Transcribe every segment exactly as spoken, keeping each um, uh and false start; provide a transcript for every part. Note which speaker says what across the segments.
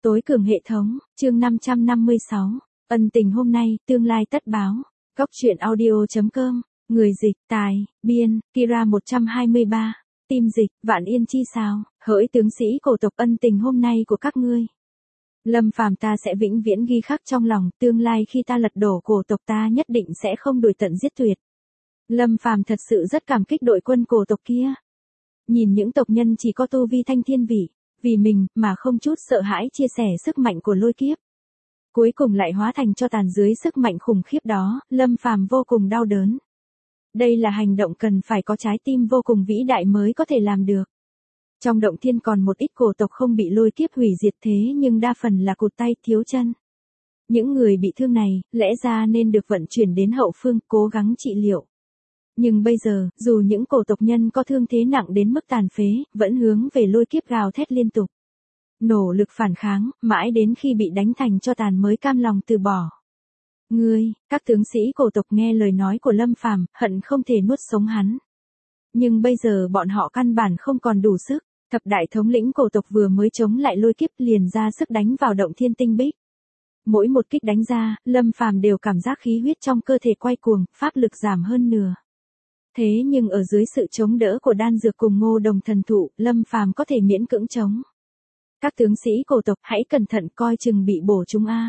Speaker 1: Tối cường hệ thống, chương năm trăm năm mươi sáu, ân tình hôm nay, tương lai tất báo. Góc truyện audio.com, người dịch, tài, biên, Kira một trăm hai mươi ba, tim dịch, vạn yên chi sao, hỡi tướng sĩ cổ tộc ân tình hôm nay của các ngươi. Lâm Phàm ta sẽ vĩnh viễn ghi khắc trong lòng, tương lai khi ta lật đổ cổ tộc ta nhất định sẽ không đuổi tận giết tuyệt. Lâm Phàm thật sự rất cảm kích đội quân cổ tộc kia. Nhìn những tộc nhân chỉ có tu vi thanh thiên vị, vì mình mà không chút sợ hãi chia sẻ sức mạnh của lôi kiếp. Cuối cùng lại hóa thành cho tàn dưới sức mạnh khủng khiếp đó, Lâm Phàm vô cùng đau đớn. Đây là hành động cần phải có trái tim vô cùng vĩ đại mới có thể làm được. Trong động thiên còn một ít cổ tộc không bị lôi kiếp hủy diệt thế nhưng đa phần là cụt tay thiếu chân. Những người bị thương này, lẽ ra nên được vận chuyển đến hậu phương, cố gắng trị liệu. Nhưng bây giờ, dù những cổ tộc nhân có thương thế nặng đến mức tàn phế, vẫn hướng về lôi kiếp gào thét liên tục. Nỗ lực phản kháng, mãi đến khi bị đánh thành cho tàn mới cam lòng từ bỏ. Ngươi, các tướng sĩ cổ tộc nghe lời nói của Lâm Phàm, hận không thể nuốt sống hắn. Nhưng bây giờ bọn họ căn bản không còn đủ sức, thập đại thống lĩnh cổ tộc vừa mới chống lại lôi kiếp liền ra sức đánh vào động thiên tinh bích. Mỗi một kích đánh ra, Lâm Phàm đều cảm giác khí huyết trong cơ thể quay cuồng, pháp lực giảm hơn nửa. Thế nhưng ở dưới sự chống đỡ của đan dược cùng ngô đồng thần thụ, Lâm Phàm có thể miễn cưỡng chống. Các tướng sĩ cổ tộc hãy cẩn thận coi chừng bị bổ chúng a.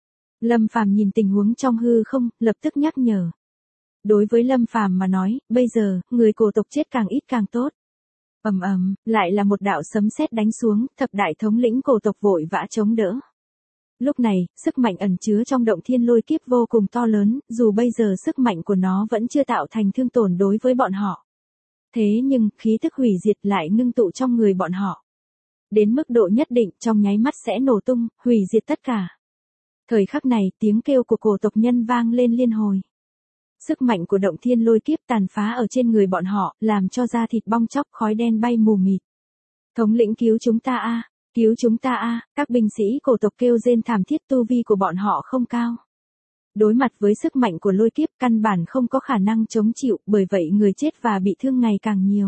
Speaker 1: Lâm Phàm nhìn tình huống trong hư không, lập tức nhắc nhở. Đối với Lâm Phàm mà nói, bây giờ, người cổ tộc chết càng ít càng tốt. Ầm ầm, lại là một đạo sấm sét đánh xuống, thập đại thống lĩnh cổ tộc vội vã chống đỡ. Lúc này, sức mạnh ẩn chứa trong động thiên lôi kiếp vô cùng to lớn, dù bây giờ sức mạnh của nó vẫn chưa tạo thành thương tổn đối với bọn họ. Thế nhưng, khí thức hủy diệt lại ngưng tụ trong người bọn họ. Đến mức độ nhất định, trong nháy mắt sẽ nổ tung, hủy diệt tất cả. Thời khắc này, tiếng kêu của cổ tộc nhân vang lên liên hồi. Sức mạnh của động thiên lôi kiếp tàn phá ở trên người bọn họ, làm cho da thịt bong chóc, khói đen bay mù mịt. Thống lĩnh cứu chúng ta a, cứu chúng ta a, các binh sĩ cổ tộc kêu rên thảm thiết, tu vi của bọn họ không cao. Đối mặt với sức mạnh của lôi kiếp căn bản không có khả năng chống chịu, bởi vậy người chết và bị thương ngày càng nhiều.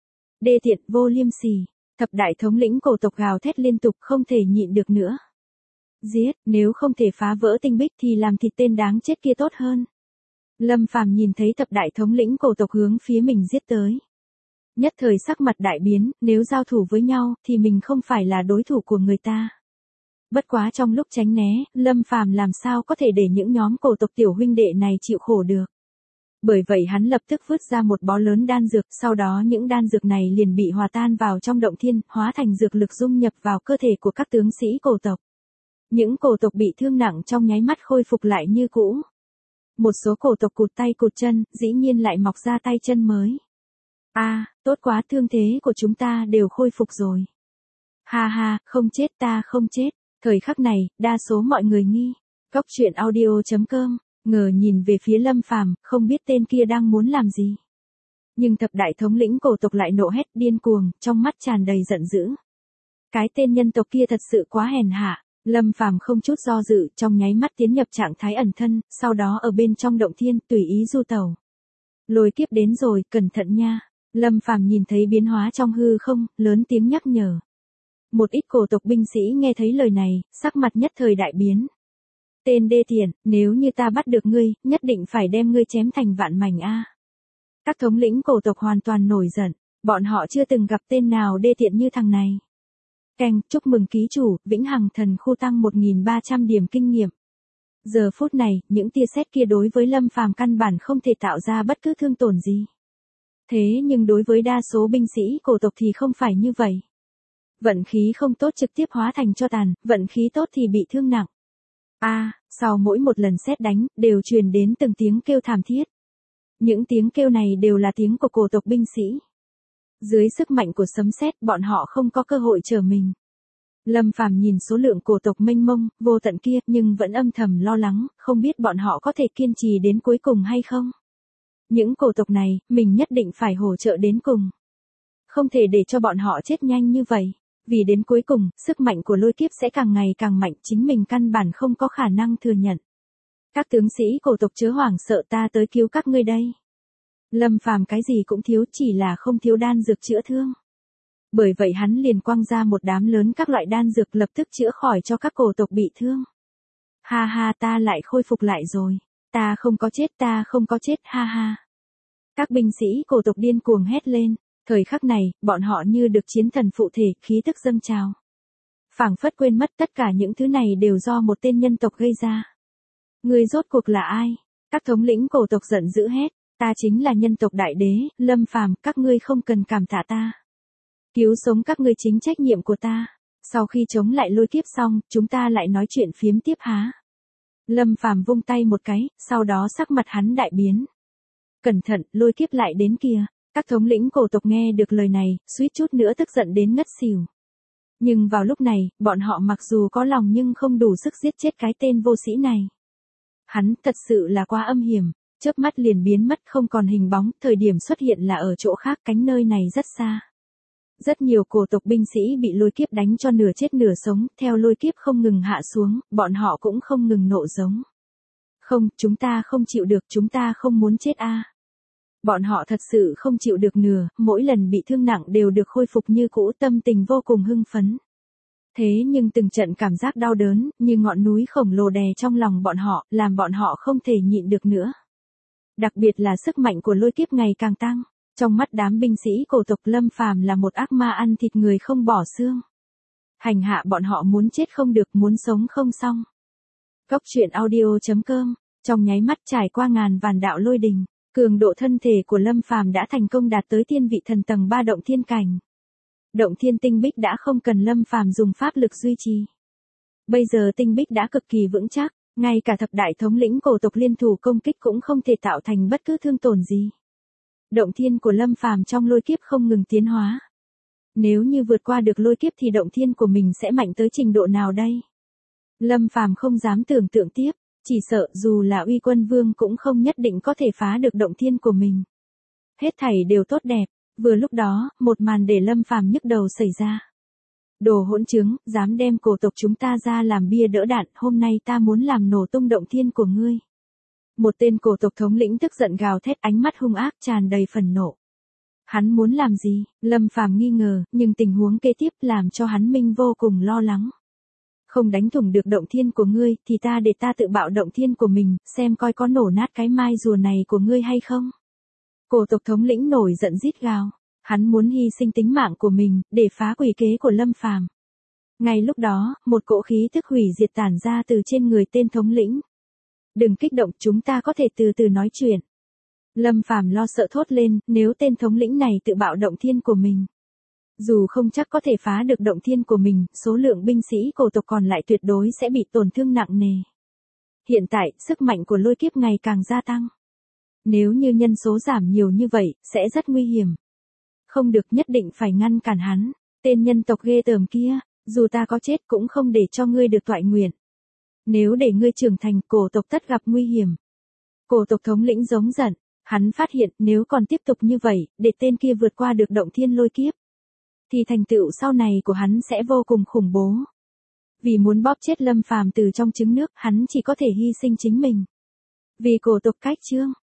Speaker 1: Đê tiện, vô liêm sỉ, thập đại thống lĩnh cổ tộc gào thét liên tục không thể nhịn được nữa. Giết, nếu không thể phá vỡ tinh bích thì làm thịt tên đáng chết kia tốt hơn. Lâm Phàm nhìn thấy thập đại thống lĩnh cổ tộc hướng phía mình giết tới. Nhất thời sắc mặt đại biến, nếu giao thủ với nhau thì mình không phải là đối thủ của người ta. Bất quá trong lúc tránh né, Lâm Phàm làm sao có thể để những nhóm cổ tộc tiểu huynh đệ này chịu khổ được. Bởi vậy hắn lập tức vứt ra một bó lớn đan dược, sau đó những đan dược này liền bị hòa tan vào trong động thiên, hóa thành dược lực dung nhập vào cơ thể của các tướng sĩ cổ tộc. Những cổ tộc bị thương nặng trong nháy mắt khôi phục lại như cũ. Một số cổ tộc cụt tay cụt chân, dĩ nhiên lại mọc ra tay chân mới. A, à, tốt quá, thương thế của chúng ta đều khôi phục rồi. Ha ha, không chết, ta không chết. Thời khắc này, đa số mọi người nghi. Góc truyện audio.com, ngờ nhìn về phía Lâm Phàm, không biết tên kia đang muốn làm gì. Nhưng thập đại thống lĩnh cổ tộc lại nộ hét điên cuồng, trong mắt tràn đầy giận dữ. Cái tên nhân tộc kia thật sự quá hèn hạ. Lâm Phàm không chút do dự, trong nháy mắt tiến nhập trạng thái ẩn thân, sau đó ở bên trong động thiên, tùy ý du tẩu. Lôi kiếp đến rồi, cẩn thận nha. Lâm Phàm nhìn thấy biến hóa trong hư không, lớn tiếng nhắc nhở. Một ít cổ tộc binh sĩ nghe thấy lời này, sắc mặt nhất thời đại biến. Tên đê tiện, nếu như ta bắt được ngươi, nhất định phải đem ngươi chém thành vạn mảnh a. Các thống lĩnh cổ tộc hoàn toàn nổi giận, bọn họ chưa từng gặp tên nào đê tiện như thằng này. Keng, chúc mừng ký chủ, vĩnh hằng thần khu tăng một nghìn ba trăm điểm kinh nghiệm. Giờ phút này, những tia sét kia đối với Lâm Phàm căn bản không thể tạo ra bất cứ thương tổn gì. Thế nhưng đối với đa số binh sĩ cổ tộc thì không phải như vậy. Vận khí không tốt trực tiếp hóa thành cho tàn, vận khí tốt thì bị thương nặng. A, à, sau mỗi một lần sét đánh, đều truyền đến từng tiếng kêu thảm thiết. Những tiếng kêu này đều là tiếng của cổ tộc binh sĩ. Dưới sức mạnh của sấm sét, bọn họ không có cơ hội trở mình. Lâm Phàm nhìn số lượng cổ tộc mênh mông, vô tận kia, nhưng vẫn âm thầm lo lắng, không biết bọn họ có thể kiên trì đến cuối cùng hay không. Những cổ tộc này, mình nhất định phải hỗ trợ đến cùng. Không thể để cho bọn họ chết nhanh như vậy. Vì đến cuối cùng, sức mạnh của lôi kiếp sẽ càng ngày càng mạnh, chính mình căn bản không có khả năng thừa nhận. Các tướng sĩ cổ tộc chớ hoảng sợ, ta tới cứu các ngươi đây. Lâm Phàm cái gì cũng thiếu, chỉ là không thiếu đan dược chữa thương. Bởi vậy hắn liền quăng ra một đám lớn các loại đan dược lập tức chữa khỏi cho các cổ tộc bị thương. Ha ha, ta lại khôi phục lại rồi. Ta không có chết, ta không có chết, ha ha. Các binh sĩ cổ tộc điên cuồng hét lên. Thời khắc này, bọn họ như được chiến thần phụ thể, khí tức dâng trào. Phảng phất quên mất tất cả những thứ này đều do một tên nhân tộc gây ra. Ngươi rốt cuộc là ai? Các thống lĩnh cổ tộc giận dữ hét. Ta chính là nhân tộc đại đế, Lâm Phàm, các ngươi không cần cảm tạ ta. Cứu sống các ngươi chính trách nhiệm của ta. Sau khi chống lại lôi kiếp xong, chúng ta lại nói chuyện phiếm tiếp há. Lâm Phàm vung tay một cái, sau đó sắc mặt hắn đại biến. Cẩn thận, lôi kiếp lại đến kìa. Các thống lĩnh cổ tộc nghe được lời này, suýt chút nữa tức giận đến ngất xỉu. Nhưng vào lúc này, bọn họ mặc dù có lòng nhưng không đủ sức giết chết cái tên vô sĩ này. Hắn thật sự là quá âm hiểm, chớp mắt liền biến mất không còn hình bóng, thời điểm xuất hiện là ở chỗ khác, cánh nơi này rất xa. Rất nhiều cổ tộc binh sĩ bị lôi kiếp đánh cho nửa chết nửa sống, theo lôi kiếp không ngừng hạ xuống, bọn họ cũng không ngừng nộ giống. Không, chúng ta không chịu được, chúng ta không muốn chết a. Bọn họ thật sự không chịu được nửa, mỗi lần bị thương nặng đều được khôi phục như cũ, tâm tình vô cùng hưng phấn. Thế nhưng từng trận cảm giác đau đớn, như ngọn núi khổng lồ đè trong lòng bọn họ, làm bọn họ không thể nhịn được nữa. Đặc biệt là sức mạnh của lôi kiếp ngày càng tăng. Trong mắt đám binh sĩ cổ tộc, Lâm Phàm là một ác ma ăn thịt người không bỏ xương. Hành hạ bọn họ muốn chết không được, muốn sống không xong. Cốc truyện audio chấm com, trong nháy mắt trải qua ngàn vạn đạo lôi đình, cường độ thân thể của Lâm Phàm đã thành công đạt tới thiên vị thần tầng ba động thiên cảnh. Động thiên tinh bích đã không cần Lâm Phàm dùng pháp lực duy trì. Bây giờ tinh bích đã cực kỳ vững chắc, ngay cả thập đại thống lĩnh cổ tộc liên thủ công kích cũng không thể tạo thành bất cứ thương tổn gì. Động thiên của Lâm Phàm trong lôi kiếp không ngừng tiến hóa. Nếu như vượt qua được lôi kiếp thì động thiên của mình sẽ mạnh tới trình độ nào đây? Lâm Phàm không dám tưởng tượng tiếp, chỉ sợ dù là Uy Quân Vương cũng không nhất định có thể phá được động thiên của mình. Hết thảy đều tốt đẹp, vừa lúc đó, một màn để Lâm Phàm nhức đầu xảy ra. Đồ hỗn chứng, dám đem cổ tộc chúng ta ra làm bia đỡ đạn, hôm nay ta muốn làm nổ tung động thiên của ngươi. Một tên cổ tộc thống lĩnh tức giận gào thét, ánh mắt hung ác tràn đầy phần nộ. Hắn muốn làm gì? Lâm Phàm nghi ngờ, nhưng tình huống kế tiếp làm cho hắn minh vô cùng lo lắng. Không đánh thủng được động thiên của ngươi, thì ta để ta tự bạo động thiên của mình, xem coi có nổ nát cái mai rùa này của ngươi hay không. Cổ tộc thống lĩnh nổi giận rít gào, hắn muốn hy sinh tính mạng của mình, để phá quỷ kế của Lâm Phàm. Ngay lúc đó, một cỗ khí tức hủy diệt tản ra từ trên người tên thống lĩnh. Đừng kích động, chúng ta có thể từ từ nói chuyện. Lâm Phàm lo sợ thốt lên, nếu tên thống lĩnh này tự bạo động thiên của mình. Dù không chắc có thể phá được động thiên của mình, số lượng binh sĩ cổ tộc còn lại tuyệt đối sẽ bị tổn thương nặng nề. Hiện tại, sức mạnh của lôi kiếp ngày càng gia tăng. Nếu như nhân số giảm nhiều như vậy, sẽ rất nguy hiểm. Không được, nhất định phải ngăn cản hắn. Tên nhân tộc ghê tởm kia, dù ta có chết cũng không để cho ngươi được toại nguyện. Nếu để ngươi trưởng thành, cổ tộc tất gặp nguy hiểm. Cổ tộc thống lĩnh giống giận, hắn phát hiện nếu còn tiếp tục như vậy, để tên kia vượt qua được động thiên lôi kiếp, thì thành tựu sau này của hắn sẽ vô cùng khủng bố. Vì muốn bóp chết Lâm Phàm từ trong trứng nước, hắn chỉ có thể hy sinh chính mình. Vì cổ tộc cách chương,